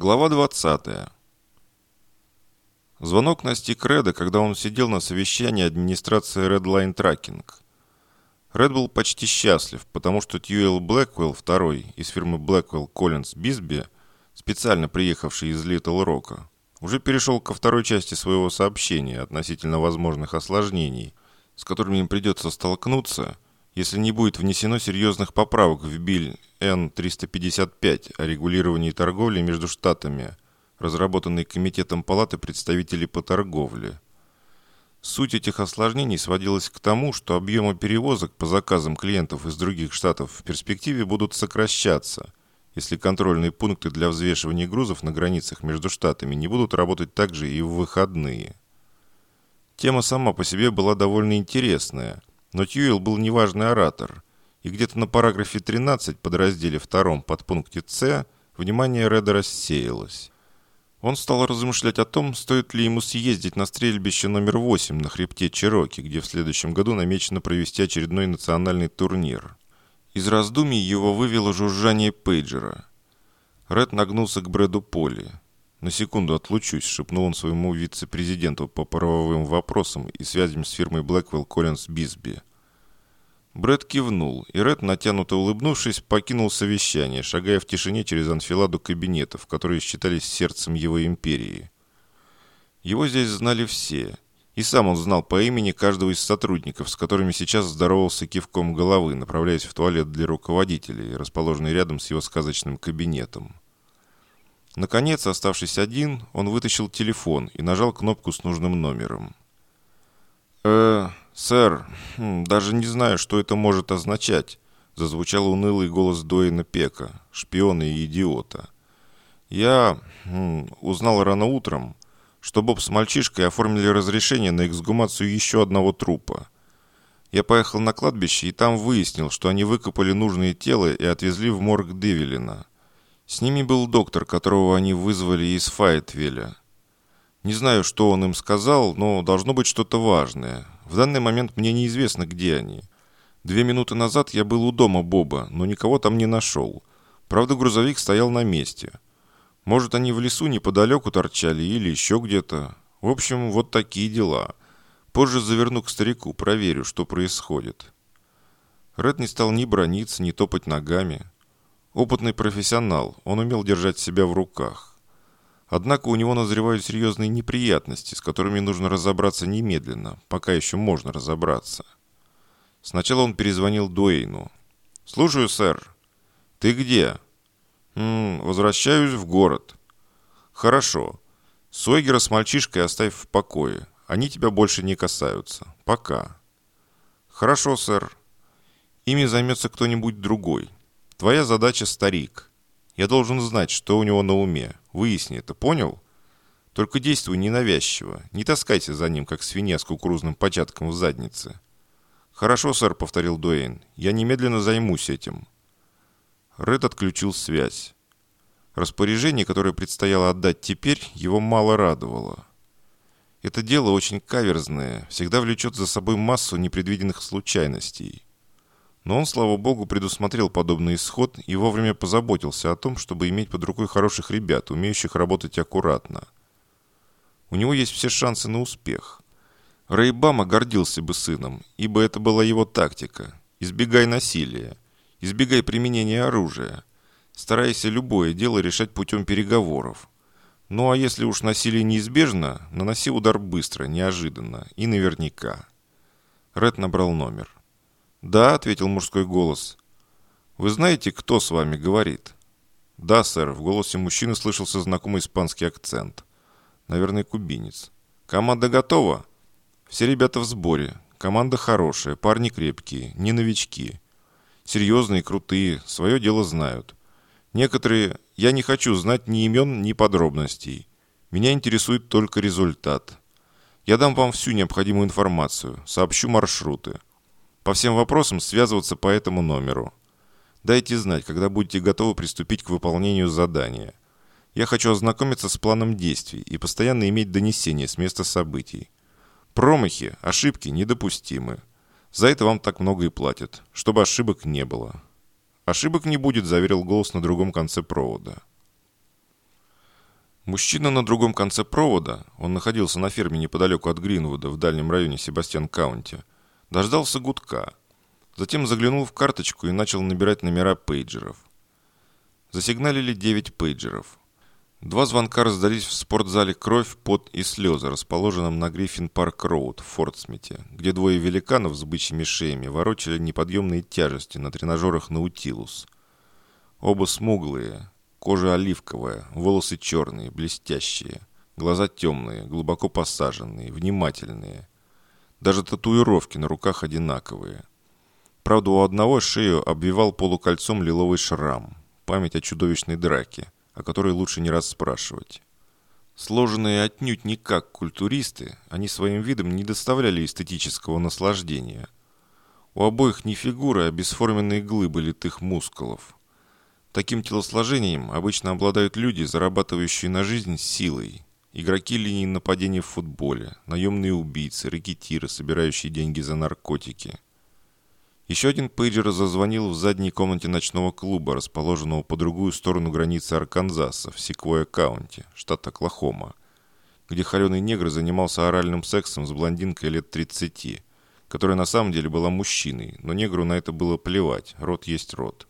Глава 20. Звонок настиг Реда, когда он сидел на совещании администрации Redline Tracking. Ред был почти счастлив, потому что Тьюэлл Блэквелл II из фирмы Blackwell Collins Bisbee, специально приехавший из Литл Рока, уже перешел ко второй части своего сообщения относительно возможных осложнений, с которыми им придется столкнуться, если не будет внесено серьезных поправок в Билл Н-355 о регулировании торговли между штатами, разработанный Комитетом Палаты представителей по торговле. Суть этих осложнений сводилась к тому, что объемы перевозок по заказам клиентов из других штатов в перспективе будут сокращаться, если контрольные пункты для взвешивания грузов на границах между штатами не будут работать также и в выходные. Тема сама по себе была довольно интересная, но Тьюэлл был неважный оратор, и где-то на параграфе 13 подразделе 2 подпункте С внимание Реда рассеялось. Он стал размышлять о том, стоит ли ему съездить на стрельбище номер 8 на хребте Чероки, где в следующем году намечено провести очередной национальный турнир. Из раздумий его вывело жужжание пейджера. Ред нагнулся к Брэду Полли. «На секунду отлучусь», — шепнул он своему вице-президенту по правовым вопросам и связям с фирмой Blackwell Collins Bisbee. Брэд кивнул, и Ред, натянуто улыбнувшись, покинул совещание, шагая в тишине через анфиладу кабинетов, которые считались сердцем его империи. Его здесь знали все, и сам он знал по имени каждого из сотрудников, с которыми сейчас здоровался кивком головы, направляясь в туалет для руководителей, расположенный рядом с его сказочным кабинетом. Наконец, оставшись один, он вытащил телефон и нажал кнопку с нужным номером. «Сэр, даже не знаю, что это может означать», — зазвучал унылый голос Дуэйна Пека, шпиона и идиота. «Я узнал рано утром, что Боб с мальчишкой оформили разрешение на эксгумацию еще одного трупа. Я поехал на кладбище и там выяснил, что они выкопали нужные тела и отвезли в морг Девилина. С ними был доктор, которого они вызвали из Файтвилля. Не знаю, что он им сказал, но должно быть что-то важное. В данный момент мне неизвестно, где они. 2 минуты назад я был у дома Боба, но никого там не нашел. Правда, грузовик стоял на месте. Может, они в лесу неподалеку торчали или еще где-то. В общем, вот такие дела. Позже заверну к старику, проверю, что происходит». Ред не стал ни браниться, ни топать ногами. Опытный профессионал, он умел держать себя в руках. Однако у него назревают серьезные неприятности, с которыми нужно разобраться немедленно, пока еще можно разобраться. Сначала он перезвонил Дуэйну. «Слушаю, сэр». «Ты где?» «Возвращаюсь в город». «Хорошо. Сойгера с мальчишкой оставь в покое. Они тебя больше не касаются. Пока». «Хорошо, сэр. Ими займется кто-нибудь другой. Твоя задача — старик. Я должен знать, что у него на уме. Выясни это, понял? Только действуй ненавязчиво. Не таскайся за ним, как свинья с кукурузным початком в заднице». «Хорошо, сэр», — повторил Дуэйн. «Я немедленно займусь этим». Ред отключил связь. Распоряжение, которое предстояло отдать теперь, его мало радовало. Это дело очень каверзное, всегда влечет за собой массу непредвиденных случайностей. Но он, слава богу, предусмотрел подобный исход и вовремя позаботился о том, чтобы иметь под рукой хороших ребят, умеющих работать аккуратно. У него есть все шансы на успех. Рэй Бама гордился бы сыном, ибо это была его тактика. Избегай насилия, избегай применения оружия, старайся любое дело решать путем переговоров. Ну а если уж насилие неизбежно, наноси удар быстро, неожиданно и наверняка. Ред набрал номер. «Да», — ответил мужской голос. «Вы знаете, кто с вами говорит?» «Да, сэр», — в голосе мужчины слышался знакомый испанский акцент. Наверное, кубинец. «Команда готова?» «Все ребята в сборе. Команда хорошая, парни крепкие, не новички. Серьезные, крутые, свое дело знают. Некоторые... Я не хочу знать ни имен, ни подробностей. Меня интересует только результат. Я дам вам всю необходимую информацию, сообщу маршруты. По всем вопросам связываться по этому номеру. Дайте знать, когда будете готовы приступить к выполнению задания. Я хочу ознакомиться с планом действий и постоянно иметь донесения с места событий. Промахи, ошибки недопустимы. За это вам так много и платят, чтобы ошибок не было». «Ошибок не будет», — заверил голос на другом конце провода. Мужчина на другом конце провода, он находился на ферме неподалеку от Гринвуда в дальнем районе Себастьян-Каунти, дождался гудка. Затем заглянул в карточку и начал набирать номера пейджеров. Засигналили 9 пейджеров. 2 звонка раздались в спортзале «Кровь, пот и слезы», расположенном на Гриффин-Парк-Роуд в Фортсмите, где 2 великанов с бычьими шеями ворочали неподъемные тяжести на тренажерах «Наутилус». Оба смуглые, кожа оливковая, волосы черные, блестящие, глаза темные, глубоко посаженные, внимательные. Даже татуировки на руках одинаковые. Правда, у одного шею обвивал полукольцом лиловый шрам, память о чудовищной драке, о которой лучше не расспрашивать. Сложенные отнюдь не как культуристы, они своим видом не доставляли эстетического наслаждения. У обоих не фигуры, а бесформенные глыбы литых мускулов. Таким телосложением обычно обладают люди, зарабатывающие на жизнь силой. Игроки линии нападения в футболе, наемные убийцы, рэкетиры, собирающие деньги за наркотики. Еще один пейджер зазвонил в задней комнате ночного клуба, расположенного по другую сторону границы Арканзаса, в Секвойя-Каунти, штат Оклахома, где холеный негр занимался оральным сексом с блондинкой лет 30, которая на самом деле была мужчиной, но негру на это было плевать, рот есть рот.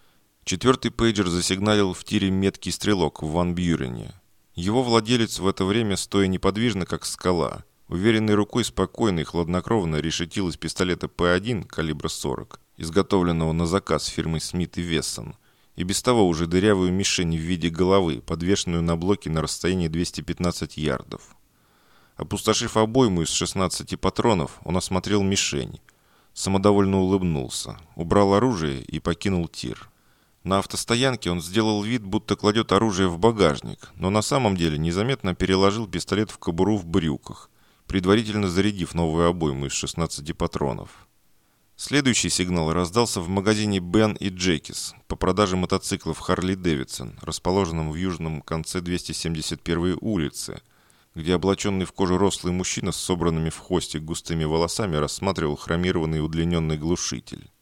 4-й пейджер засигналил в тире меткий стрелок в Ван Бьюрене. Его владелец в это время, стоя неподвижно, как скала, уверенной рукой спокойно и хладнокровно решетил из пистолета П1 калибра 40, изготовленного на заказ фирмой Смит и Вессон, и без того уже дырявую мишень в виде головы, подвешенную на блоке на расстоянии 215 ярдов. Опустошив обойму из 16 патронов, он осмотрел мишень, самодовольно улыбнулся, убрал оружие и покинул тир. На автостоянке он сделал вид, будто кладет оружие в багажник, но на самом деле незаметно переложил пистолет в кобуру в брюках, предварительно зарядив новую обойму из 16 патронов. Следующий сигнал раздался в магазине Бен и Джекис по продаже мотоциклов Харли Дэвидсон, расположенном в южном конце 271-й улицы, где облаченный в кожу рослый мужчина с собранными в хвостик густыми волосами рассматривал хромированный удлиненный глушитель.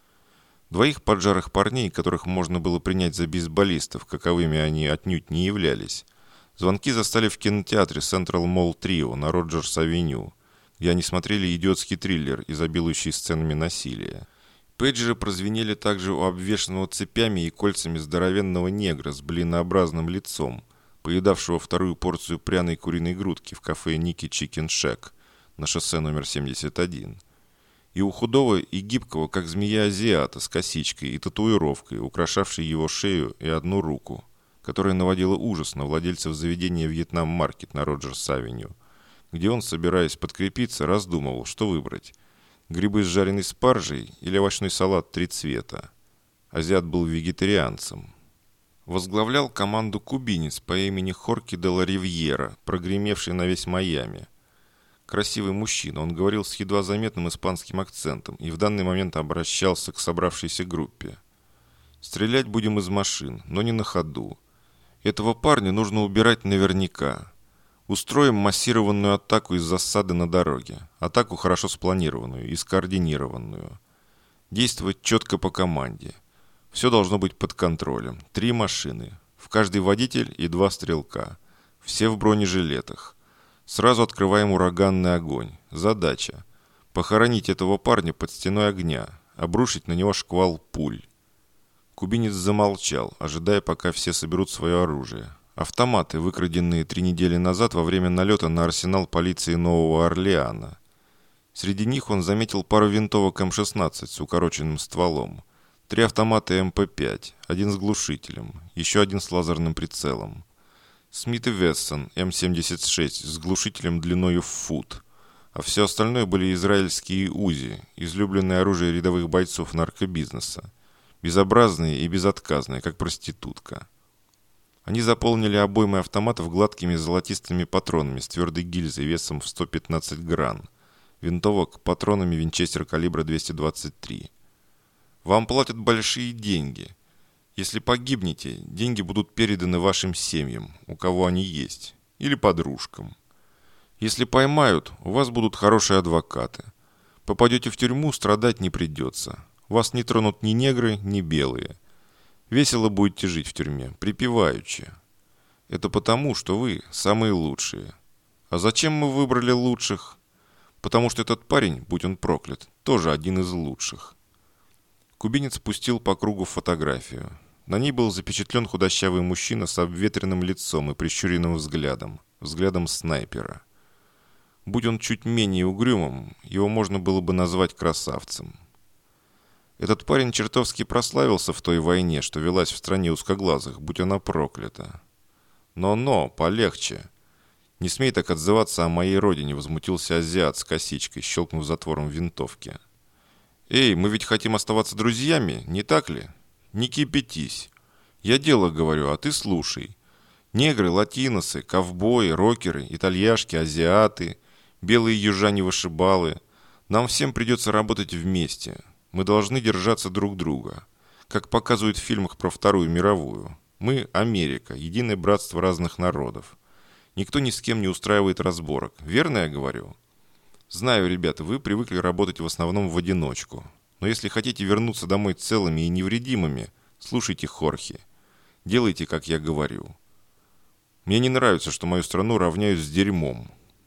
2 поджарых парней, которых можно было принять за бейсболистов, каковыми они отнюдь не являлись, звонки застали в кинотеатре Central Mall Trio на Роджерс-авеню, где они смотрели идиотский триллер, изобилующий сценами насилия. Пейджеры прозвенели также у обвешанного цепями и кольцами здоровенного негра с блинообразным лицом, поедавшего 2-ю порцию пряной куриной грудки в кафе Ники Чикен Шек на шоссе номер 71. И у худого и гибкого, как змея азиата, с косичкой и татуировкой, украшавшей его шею и одну руку, которая наводила ужас на владельцев заведения «Вьетнам-маркет» на Роджерс-авеню, где он, собираясь подкрепиться, раздумывал, что выбрать – грибы с жареной спаржей или овощной салат 3 цвета. Азиат был вегетарианцем. Возглавлял команду кубинец по имени Хорки де ла Ривьера, прогремевший на весь Майами. Красивый мужчина, он говорил с едва заметным испанским акцентом и в данный момент обращался к собравшейся группе. «Стрелять будем из машин, но не на ходу. Этого парня нужно убирать наверняка. Устроим массированную атаку из засады на дороге. Атаку хорошо спланированную и скоординированную. Действовать четко по команде. Все должно быть под контролем. 3 машины. В каждый водитель и 2 стрелка. Все в бронежилетах. Сразу открываем ураганный огонь. Задача – похоронить этого парня под стеной огня, обрушить на него шквал пуль». Кубинец замолчал, ожидая, пока все соберут свое оружие. Автоматы, выкраденные 3 недели назад во время налета на арсенал полиции Нового Орлеана. Среди них он заметил пару винтовок М-16 с укороченным стволом, 3 автомата МП-5, 1 с глушителем, еще 1 с лазерным прицелом. Смит и Вессон М-76 с глушителем длиною в фут, а все остальное были израильские УЗИ, излюбленное оружие рядовых бойцов наркобизнеса, безобразные и безотказные, как проститутка. Они заполнили обоймы автоматов гладкими золотистыми патронами с твердой гильзой весом в 115 гран, винтовок патронами Винчестер калибра 223. «Вам платят большие деньги. Если погибнете, деньги будут переданы вашим семьям, у кого они есть, или подружкам. Если поймают, у вас будут хорошие адвокаты. Попадете в тюрьму, страдать не придется. Вас не тронут ни негры, ни белые. Весело будете жить в тюрьме, припеваючи. Это потому, что вы самые лучшие. А зачем мы выбрали лучших? Потому что этот парень, будь он проклят, тоже один из лучших. Кубинец пустил по кругу фотографию. На ней был запечатлен худощавый мужчина с обветренным лицом и прищуренным взглядом снайпера. Будь он чуть менее угрюмым, его можно было бы назвать красавцем. Этот парень чертовски прославился в той войне, что велась в стране узкоглазых, будь она проклята. Но, полегче. Не смей так отзываться о моей родине, возмутился азиат с косичкой, щелкнув затвором винтовки. Эй, мы ведь хотим оставаться друзьями, не так ли? Не кипятись. Я дело говорю, а ты слушай. Негры, латиносы, ковбои, рокеры, итальяшки, азиаты, белые южане-вышибалы. Нам всем придется работать вместе. Мы должны держаться друг друга. Как показывают в фильмах про Вторую мировую. Мы – Америка, единое братство разных народов. Никто ни с кем не устраивает разборок. Верно я говорю? Знаю, ребята, вы привыкли работать в основном в одиночку. Но если хотите вернуться домой целыми и невредимыми, слушайте Хорхе. Делайте, как я говорю. Мне не нравится, что мою страну равняют с дерьмом.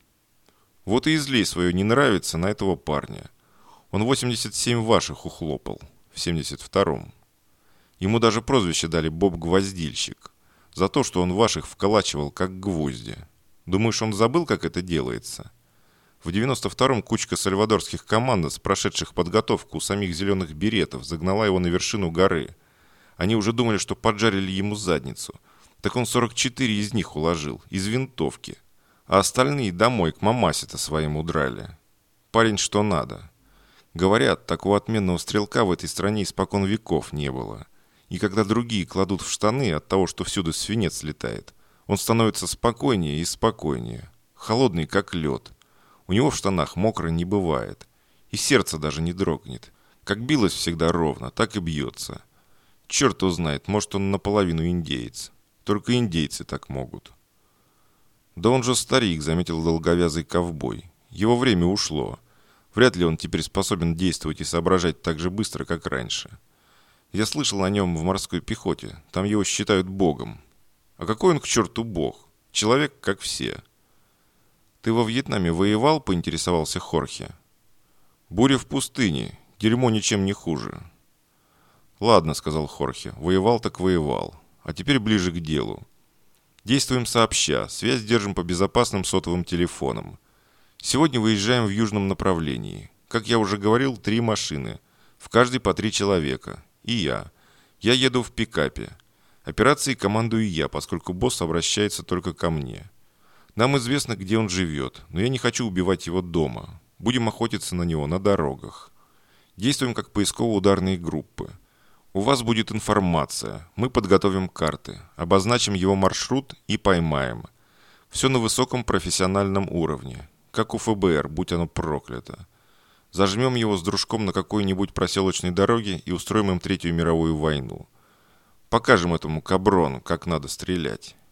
Вот и излей свое «не нравится» на этого парня. Он 87 ваших ухлопал, в 72-м. Ему даже прозвище дали «Боб-гвоздильщик», за то, что он ваших вколачивал, как гвозди. Думаешь, он забыл, как это делается? В 92-м кучка сальвадорских командос, прошедших подготовку у самих зеленых беретов, загнала его на вершину горы. Они уже думали, что поджарили ему задницу. Так он 44 из них уложил, из винтовки. А остальные домой к мамасе-то своим удрали. Парень что надо. Говорят, такого отменного стрелка в этой стране испокон веков не было. И когда другие кладут в штаны от того, что всюду свинец летает, он становится спокойнее и спокойнее. Холодный, как лед. У него в штанах мокро не бывает. И сердце даже не дрогнет. Как билось всегда ровно, так и бьется. Черт узнает, может, он наполовину индеец. Только индейцы так могут. Да он же старик, заметил долговязый ковбой. Его время ушло. Вряд ли он теперь способен действовать и соображать так же быстро, как раньше. Я слышал о нем в морской пехоте. Там его считают богом. А какой он к черту бог? Человек, как все. Ты во Вьетнаме воевал, поинтересовался Хорхе. Буря в пустыне. Дерьмо ничем не хуже. Ладно, сказал Хорхе. Воевал так воевал. А теперь ближе к делу. Действуем сообща. Связь держим по безопасным сотовым телефонам. Сегодня выезжаем в южном направлении. Как я уже говорил, 3 машины. В каждой по 3 человека. И я. Я еду в пикапе. Операцией командую я, поскольку босс обращается только ко мне. Нам известно, где он живет, но я не хочу убивать его дома. Будем охотиться на него на дорогах. Действуем как поисково-ударные группы. У вас будет информация. Мы подготовим карты. Обозначим его маршрут и поймаем. Все на высоком профессиональном уровне. Как у ФБР, будь оно проклято. Зажмем его с дружком на какой-нибудь проселочной дороге и устроим им Третью мировую войну. Покажем этому каброну, как надо стрелять.